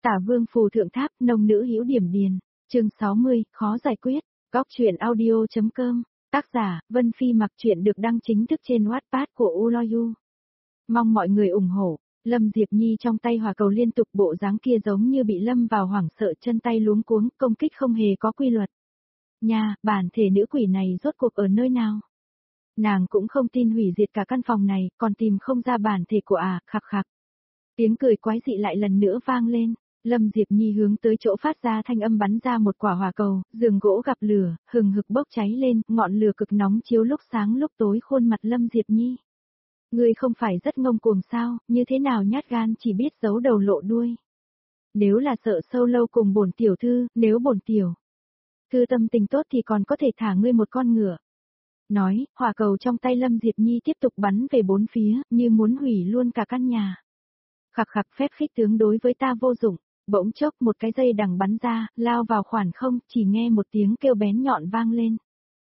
Tả Vương phù thượng tháp, nông nữ hữu điểm điền. Chương 60, khó giải quyết. Góc truyện audio.com. Tác giả, Vân Phi. Mặc truyện được đăng chính thức trên Wattpad của Uloyu. Mong mọi người ủng hộ. Lâm Diệp Nhi trong tay hỏa cầu liên tục, bộ dáng kia giống như bị lâm vào hoảng sợ, chân tay luống cuống, công kích không hề có quy luật. Nha, bản thể nữ quỷ này rốt cuộc ở nơi nào? Nàng cũng không tin hủy diệt cả căn phòng này, còn tìm không ra bản thể của khặc khặc. Tiếng cười quái dị lại lần nữa vang lên. Lâm Diệp Nhi hướng tới chỗ phát ra thanh âm bắn ra một quả hỏa cầu, giường gỗ gặp lửa, hừng hực bốc cháy lên, ngọn lửa cực nóng chiếu lúc sáng lúc tối khuôn mặt Lâm Diệp Nhi. Ngươi không phải rất ngông cuồng sao, như thế nào nhát gan chỉ biết giấu đầu lộ đuôi. Nếu là sợ sâu lâu cùng bổn tiểu thư, nếu bổn tiểu thư tâm tình tốt thì còn có thể thả ngươi một con ngựa. Nói, hỏa cầu trong tay Lâm Diệp Nhi tiếp tục bắn về bốn phía, như muốn hủy luôn cả căn nhà. Khặc khặc, phép khích tướng đối với ta vô dụng. Bỗng chốc một cái dây đằng bắn ra, lao vào khoảng không, chỉ nghe một tiếng kêu bén nhọn vang lên.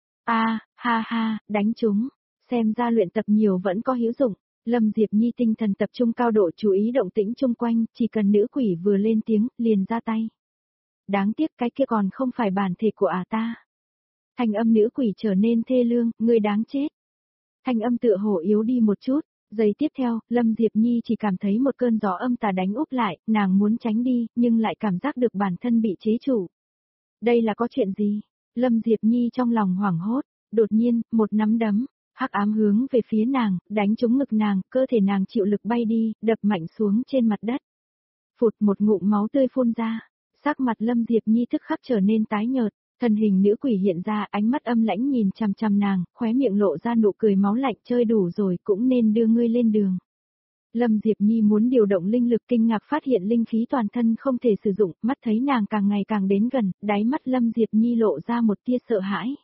Ha ha, đánh chúng. Xem ra luyện tập nhiều vẫn có hữu dụng. Lâm Diệp Nhi tinh thần tập trung cao độ chú ý động tĩnh chung quanh, chỉ cần nữ quỷ vừa lên tiếng, liền ra tay. Đáng tiếc cái kia còn không phải bản thể của ta. Thanh âm nữ quỷ trở nên thê lương, ngươi đáng chết. Thanh âm tựa hồ yếu đi một chút. Giây tiếp theo, Lâm Diệp Nhi chỉ cảm thấy một cơn gió âm tà đánh úp lại, nàng muốn tránh đi, nhưng lại cảm giác được bản thân bị chế trụ. Đây là có chuyện gì? Lâm Diệp Nhi trong lòng hoảng hốt, đột nhiên, một nắm đấm, hắc ám hướng về phía nàng, đánh trúng ngực nàng, cơ thể nàng chịu lực bay đi, đập mạnh xuống trên mặt đất. Phụt, một ngụm máu tươi phun ra, sắc mặt Lâm Diệp Nhi tức khắc trở nên tái nhợt. Thân hình nữ quỷ hiện ra, ánh mắt âm lãnh nhìn chằm chằm nàng, khóe miệng lộ ra nụ cười máu lạnh, chơi đủ rồi cũng nên đưa ngươi lên đường. Lâm Diệp Nhi muốn điều động linh lực, kinh ngạc phát hiện linh khí toàn thân không thể sử dụng, mắt thấy nàng càng ngày càng đến gần, đáy mắt Lâm Diệp Nhi lộ ra một tia sợ hãi.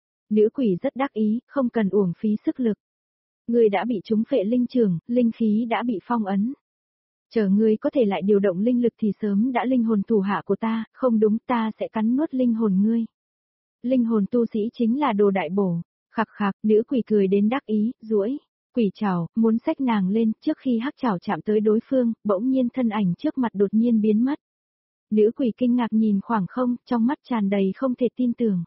Nữ quỷ rất đắc ý, không cần uổng phí sức lực. Ngươi đã bị trúng phệ linh trường, linh khí đã bị phong ấn. Chờ ngươi có thể lại điều động linh lực thì sớm đã linh hồn thủ hạ của ta, không đúng, ta sẽ cắn nuốt linh hồn ngươi. Linh hồn tu sĩ chính là đồ đại bổ. Khặc khặc, nữ quỷ cười đến đắc ý, duỗi quỷ trảo, muốn xách nàng lên, trước khi hắc trảo chạm tới đối phương, bỗng nhiên thân ảnh trước mặt đột nhiên biến mất. Nữ quỷ kinh ngạc nhìn khoảng không, trong mắt tràn đầy không thể tin tưởng.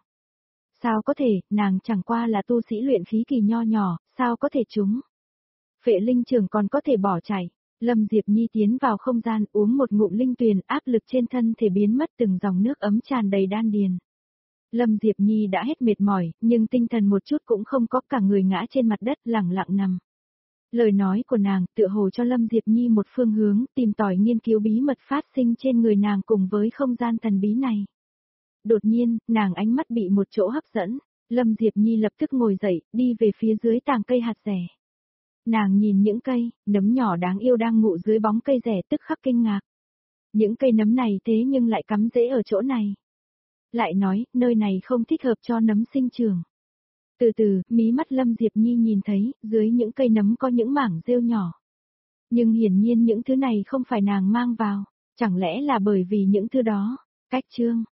Sao có thể, nàng chẳng qua là tu sĩ luyện khí kỳ nho nhỏ, sao có thể trúng? Phệ linh trường còn có thể bỏ chạy. Lâm Diệp Nhi tiến vào không gian, uống một ngụm linh tuyền, áp lực trên thân thể biến mất, từng dòng nước ấm tràn đầy đan điền. Lâm Diệp Nhi đã hết mệt mỏi, nhưng tinh thần một chút cũng không có, cả người ngã trên mặt đất lẳng lặng nằm. Lời nói của nàng tựa hồ cho Lâm Diệp Nhi một phương hướng, tìm tòi nghiên cứu bí mật phát sinh trên người nàng cùng với không gian thần bí này. Đột nhiên, nàng ánh mắt bị một chỗ hấp dẫn, Lâm Diệp Nhi lập tức ngồi dậy, đi về phía dưới tàng cây hạt rẻ. Nàng nhìn những cây, nấm nhỏ đáng yêu đang ngụ dưới bóng cây rẻ, tức khắc kinh ngạc. Những cây nấm này thế nhưng lại cắm rễ ở chỗ này. Lại nói, nơi này không thích hợp cho nấm sinh trưởng. Từ từ, mí mắt Lâm Diệp Nhi nhìn thấy, dưới những cây nấm có những mảng rêu nhỏ. Nhưng hiển nhiên những thứ này không phải nàng mang vào, chẳng lẽ là bởi vì những thứ đó. Cách chương.